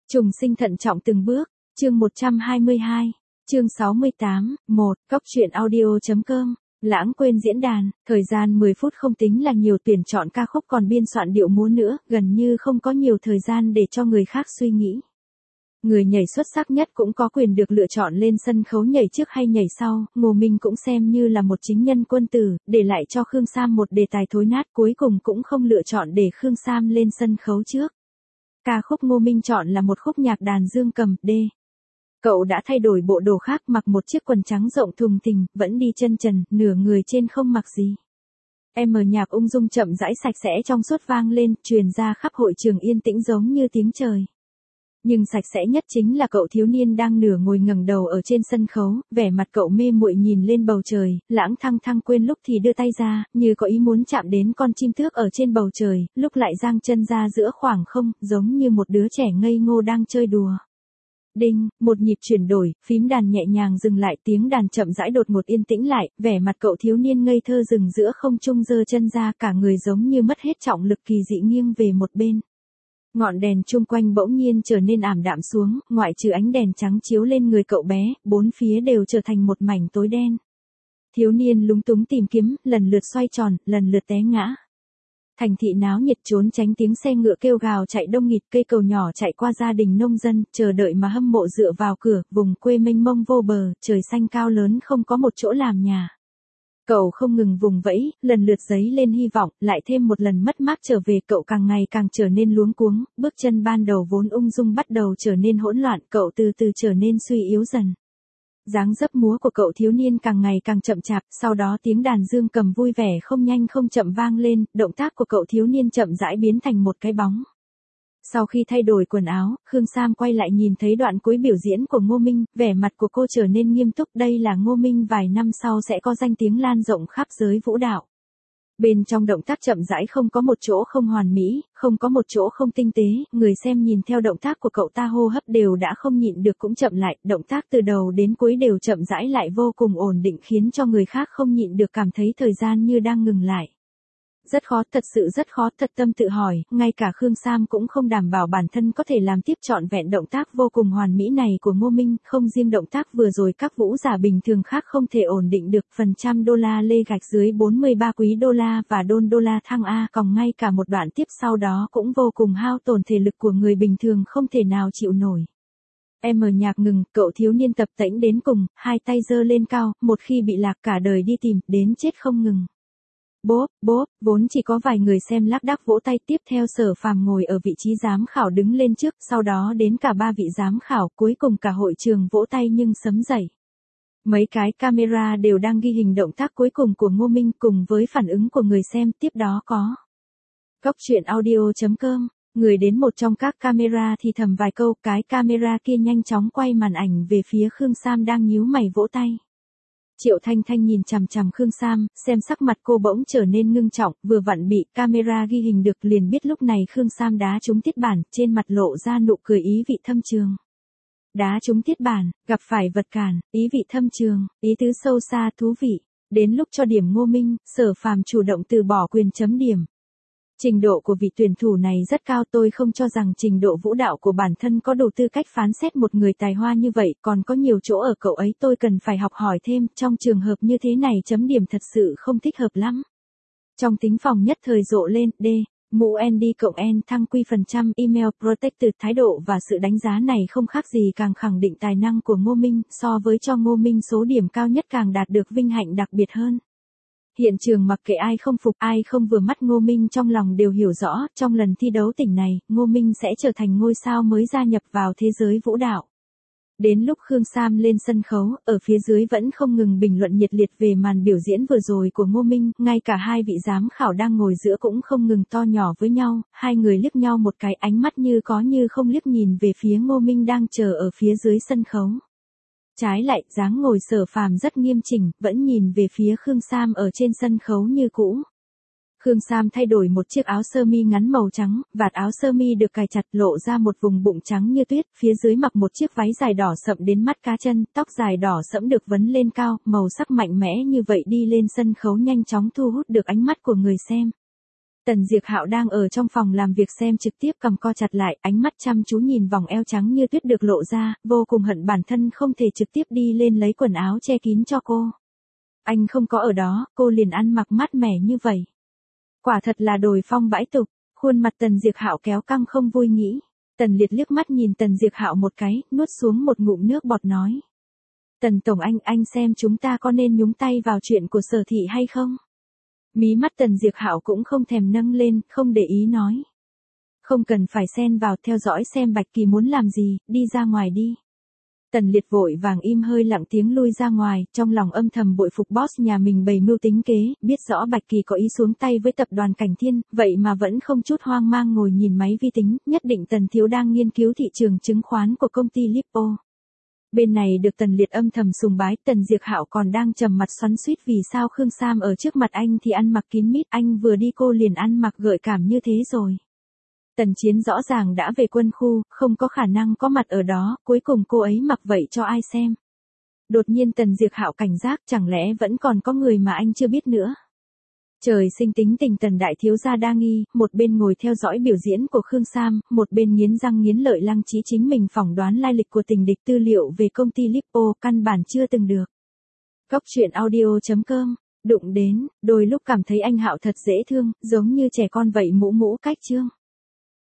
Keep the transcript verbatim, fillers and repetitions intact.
Trùng sinh thận trọng từng bước, chương một trăm hai mươi hai, chương sáu mươi tám, một, Cóc truyện audio.com, lãng quên diễn đàn, thời gian mười phút không tính là nhiều, tuyển chọn ca khúc còn biên soạn điệu múa nữa, gần như không có nhiều thời gian để cho người khác suy nghĩ. Người nhảy xuất sắc nhất cũng có quyền được lựa chọn lên sân khấu nhảy trước hay nhảy sau, Ngô Minh cũng xem như là một chính nhân quân tử, để lại cho Khương Sam một đề tài thối nát, cuối cùng cũng không lựa chọn để Khương Sam lên sân khấu trước. Ca khúc Ngô Minh chọn là một khúc nhạc đàn dương cầm, D. Cậu đã thay đổi bộ đồ khác, mặc một chiếc quần trắng rộng thùng thình, vẫn đi chân trần, nửa người trên không mặc gì. Em ở nhạc ung dung chậm rãi sạch sẽ trong suốt vang lên, truyền ra khắp hội trường yên tĩnh giống như tiếng trời. Nhưng sạch sẽ nhất chính là cậu thiếu niên đang nửa ngồi ngẩng đầu ở trên sân khấu, vẻ mặt cậu mê muội nhìn lên bầu trời, lãng thăng thăng quên lúc thì đưa tay ra, như có ý muốn chạm đến con chim tước ở trên bầu trời, lúc lại giang chân ra giữa khoảng không, giống như một đứa trẻ ngây ngô đang chơi đùa. Đinh, một nhịp chuyển đổi, phím đàn nhẹ nhàng dừng lại, tiếng đàn chậm rãi đột ngột yên tĩnh lại, vẻ mặt cậu thiếu niên ngây thơ dừng giữa không trung, giơ chân ra, cả người giống như mất hết trọng lực, kỳ dị nghiêng về một bên. Ngọn đèn chung quanh bỗng nhiên trở nên ảm đạm xuống, ngoại trừ ánh đèn trắng chiếu lên người cậu bé, bốn phía đều trở thành một mảnh tối đen. Thiếu niên lúng túng tìm kiếm, lần lượt xoay tròn, lần lượt té ngã. Thành thị náo nhiệt trốn tránh tiếng xe ngựa kêu gào chạy đông nghịt, cây cầu nhỏ chạy qua gia đình nông dân, chờ đợi mà hâm mộ dựa vào cửa, vùng quê mênh mông vô bờ, trời xanh cao lớn không có một chỗ làm nhà. Cậu không ngừng vùng vẫy, lần lượt dấy lên hy vọng, lại thêm một lần mất mát trở về, cậu càng ngày càng trở nên luống cuống, bước chân ban đầu vốn ung dung bắt đầu trở nên hỗn loạn, cậu từ từ trở nên suy yếu dần. Dáng dấp múa của cậu thiếu niên càng ngày càng chậm chạp, sau đó tiếng đàn dương cầm vui vẻ không nhanh không chậm vang lên, động tác của cậu thiếu niên chậm rãi biến thành một cái bóng. Sau khi thay đổi quần áo, Khương Sam quay lại nhìn thấy đoạn cuối biểu diễn của Ngô Minh, vẻ mặt của cô trở nên nghiêm túc, đây là Ngô Minh vài năm sau sẽ có danh tiếng lan rộng khắp giới vũ đạo. Bên trong động tác chậm rãi không có một chỗ không hoàn mỹ, không có một chỗ không tinh tế, người xem nhìn theo động tác của cậu ta hô hấp đều đã không nhịn được cũng chậm lại, động tác từ đầu đến cuối đều chậm rãi lại vô cùng ổn định, khiến cho người khác không nhịn được cảm thấy thời gian như đang ngừng lại. Rất khó, thật sự rất khó, thật tâm tự hỏi, ngay cả Khương Sam cũng không đảm bảo bản thân có thể làm tiếp trọn vẹn động tác vô cùng hoàn mỹ này của Ngô Minh, không riêng động tác vừa rồi các vũ giả bình thường khác không thể ổn định được, phần trăm đô la lê gạch dưới bốn mươi ba quý đô la và đôn đô la thăng A, còn ngay cả một đoạn tiếp sau đó cũng vô cùng hao tổn thể lực của người bình thường không thể nào chịu nổi. Em ở nhạc ngừng, cậu thiếu niên tập tễnh đến cùng, hai tay giơ lên cao, một khi bị lạc cả đời đi tìm, đến chết không ngừng. Bốp, bốp, vốn chỉ có vài người xem lác đác vỗ tay, tiếp theo Sở Phàm ngồi ở vị trí giám khảo đứng lên trước, sau đó đến cả ba vị giám khảo, cuối cùng cả hội trường vỗ tay nhưng sấm dậy. Mấy cái camera đều đang ghi hình động tác cuối cùng của Ngô Minh cùng với phản ứng của người xem, tiếp đó có. Cóc truyện audio.com, người đến một trong các camera thì thầm vài câu, cái camera kia nhanh chóng quay màn ảnh về phía Khương Sam đang nhíu mày vỗ tay. Triệu Thanh Thanh nhìn chằm chằm Khương Sam, xem sắc mặt cô bỗng trở nên ngưng trọng, vừa vặn bị camera ghi hình được liền biết lúc này Khương Sam đá trúng tiết bản, trên mặt lộ ra nụ cười ý vị thâm trường. Đá trúng tiết bản, gặp phải vật cản, ý vị thâm trường, ý tứ sâu xa thú vị. Đến lúc cho điểm Ngô Minh, Sở Phàm chủ động từ bỏ quyền chấm điểm. Trình độ của vị tuyển thủ này rất cao, tôi không cho rằng trình độ vũ đạo của bản thân có đủ tư cách phán xét một người tài hoa như vậy, còn có nhiều chỗ ở cậu ấy tôi cần phải học hỏi thêm, trong trường hợp như thế này chấm điểm thật sự không thích hợp lắm. Trong tính phòng nhất thời rộ lên, D, mũ N D cộng N thăng quy phần trăm, email protected, thái độ và sự đánh giá này không khác gì càng khẳng định tài năng của Ngô Minh, so với cho Ngô Minh số điểm cao nhất càng đạt được vinh hạnh đặc biệt hơn. Hiện trường mặc kệ ai không phục, ai không vừa mắt Ngô Minh trong lòng đều hiểu rõ, trong lần thi đấu tỉnh này, Ngô Minh sẽ trở thành ngôi sao mới gia nhập vào thế giới vũ đạo. Đến lúc Khương Sam lên sân khấu, ở phía dưới vẫn không ngừng bình luận nhiệt liệt về màn biểu diễn vừa rồi của Ngô Minh, ngay cả hai vị giám khảo đang ngồi giữa cũng không ngừng to nhỏ với nhau, hai người liếc nhau một cái, ánh mắt như có như không liếc nhìn về phía Ngô Minh đang chờ ở phía dưới sân khấu. Trái lại, dáng ngồi Sở Phàm rất nghiêm chỉnh, vẫn nhìn về phía Khương Sam ở trên sân khấu như cũ. Khương Sam thay đổi một chiếc áo sơ mi ngắn màu trắng, vạt áo sơ mi được cài chặt lộ ra một vùng bụng trắng như tuyết, phía dưới mặc một chiếc váy dài đỏ sậm đến mắt cá chân, tóc dài đỏ sẫm được vấn lên cao, màu sắc mạnh mẽ như vậy đi lên sân khấu nhanh chóng thu hút được ánh mắt của người xem. Tần Diệp Hạo đang ở trong phòng làm việc xem trực tiếp cầm co chặt lại, ánh mắt chăm chú nhìn vòng eo trắng như tuyết được lộ ra, vô cùng hận bản thân không thể trực tiếp đi lên lấy quần áo che kín cho cô. Anh không có ở đó, cô liền ăn mặc mát mẻ như vậy. Quả thật là đồi phong bãi tục, khuôn mặt Tần Diệp Hạo kéo căng không vui nghĩ. Tần Liệt liếc mắt nhìn Tần Diệp Hạo một cái, nuốt xuống một ngụm nước bọt nói. Tần Tổng anh, anh xem chúng ta có nên nhúng tay vào chuyện của Sở Thị hay không? Mí mắt Tần Diệp Hạo cũng không thèm nâng lên, không để ý nói. Không cần phải xen vào, theo dõi xem Bạch Kỳ muốn làm gì, đi ra ngoài đi. Tần Liệt vội vàng im hơi lặng tiếng lui ra ngoài, trong lòng âm thầm bội phục boss nhà mình bày mưu tính kế, biết rõ Bạch Kỳ có ý xuống tay với tập đoàn Cảnh Thiên, vậy mà vẫn không chút hoang mang ngồi nhìn máy vi tính, nhất định Tần Thiếu đang nghiên cứu thị trường chứng khoán của công ty Lippo. Bên này được Tần Liệt âm thầm sùng bái, Tần Diệp Hạo còn đang trầm mặt xoắn xuýt vì sao Khương Sam ở trước mặt anh thì ăn mặc kín mít, anh vừa đi cô liền ăn mặc gợi cảm như thế rồi. Tần Chiến rõ ràng đã về quân khu, không có khả năng có mặt ở đó, cuối cùng cô ấy mặc vậy cho ai xem. Đột nhiên Tần Diệp Hạo cảnh giác, chẳng lẽ vẫn còn có người mà anh chưa biết nữa. Trời sinh tính tình Tần đại thiếu gia đa nghi, một bên ngồi theo dõi biểu diễn của Khương Sam, một bên nghiến răng nghiến lợi lăng trí chính mình phỏng đoán lai lịch của tình địch, tư liệu về công ty Lippo căn bản chưa từng được. Góc truyện audio chấm com, đụng đến, đôi lúc cảm thấy anh Hạo thật dễ thương, giống như trẻ con vậy, mũ mũ cách chương.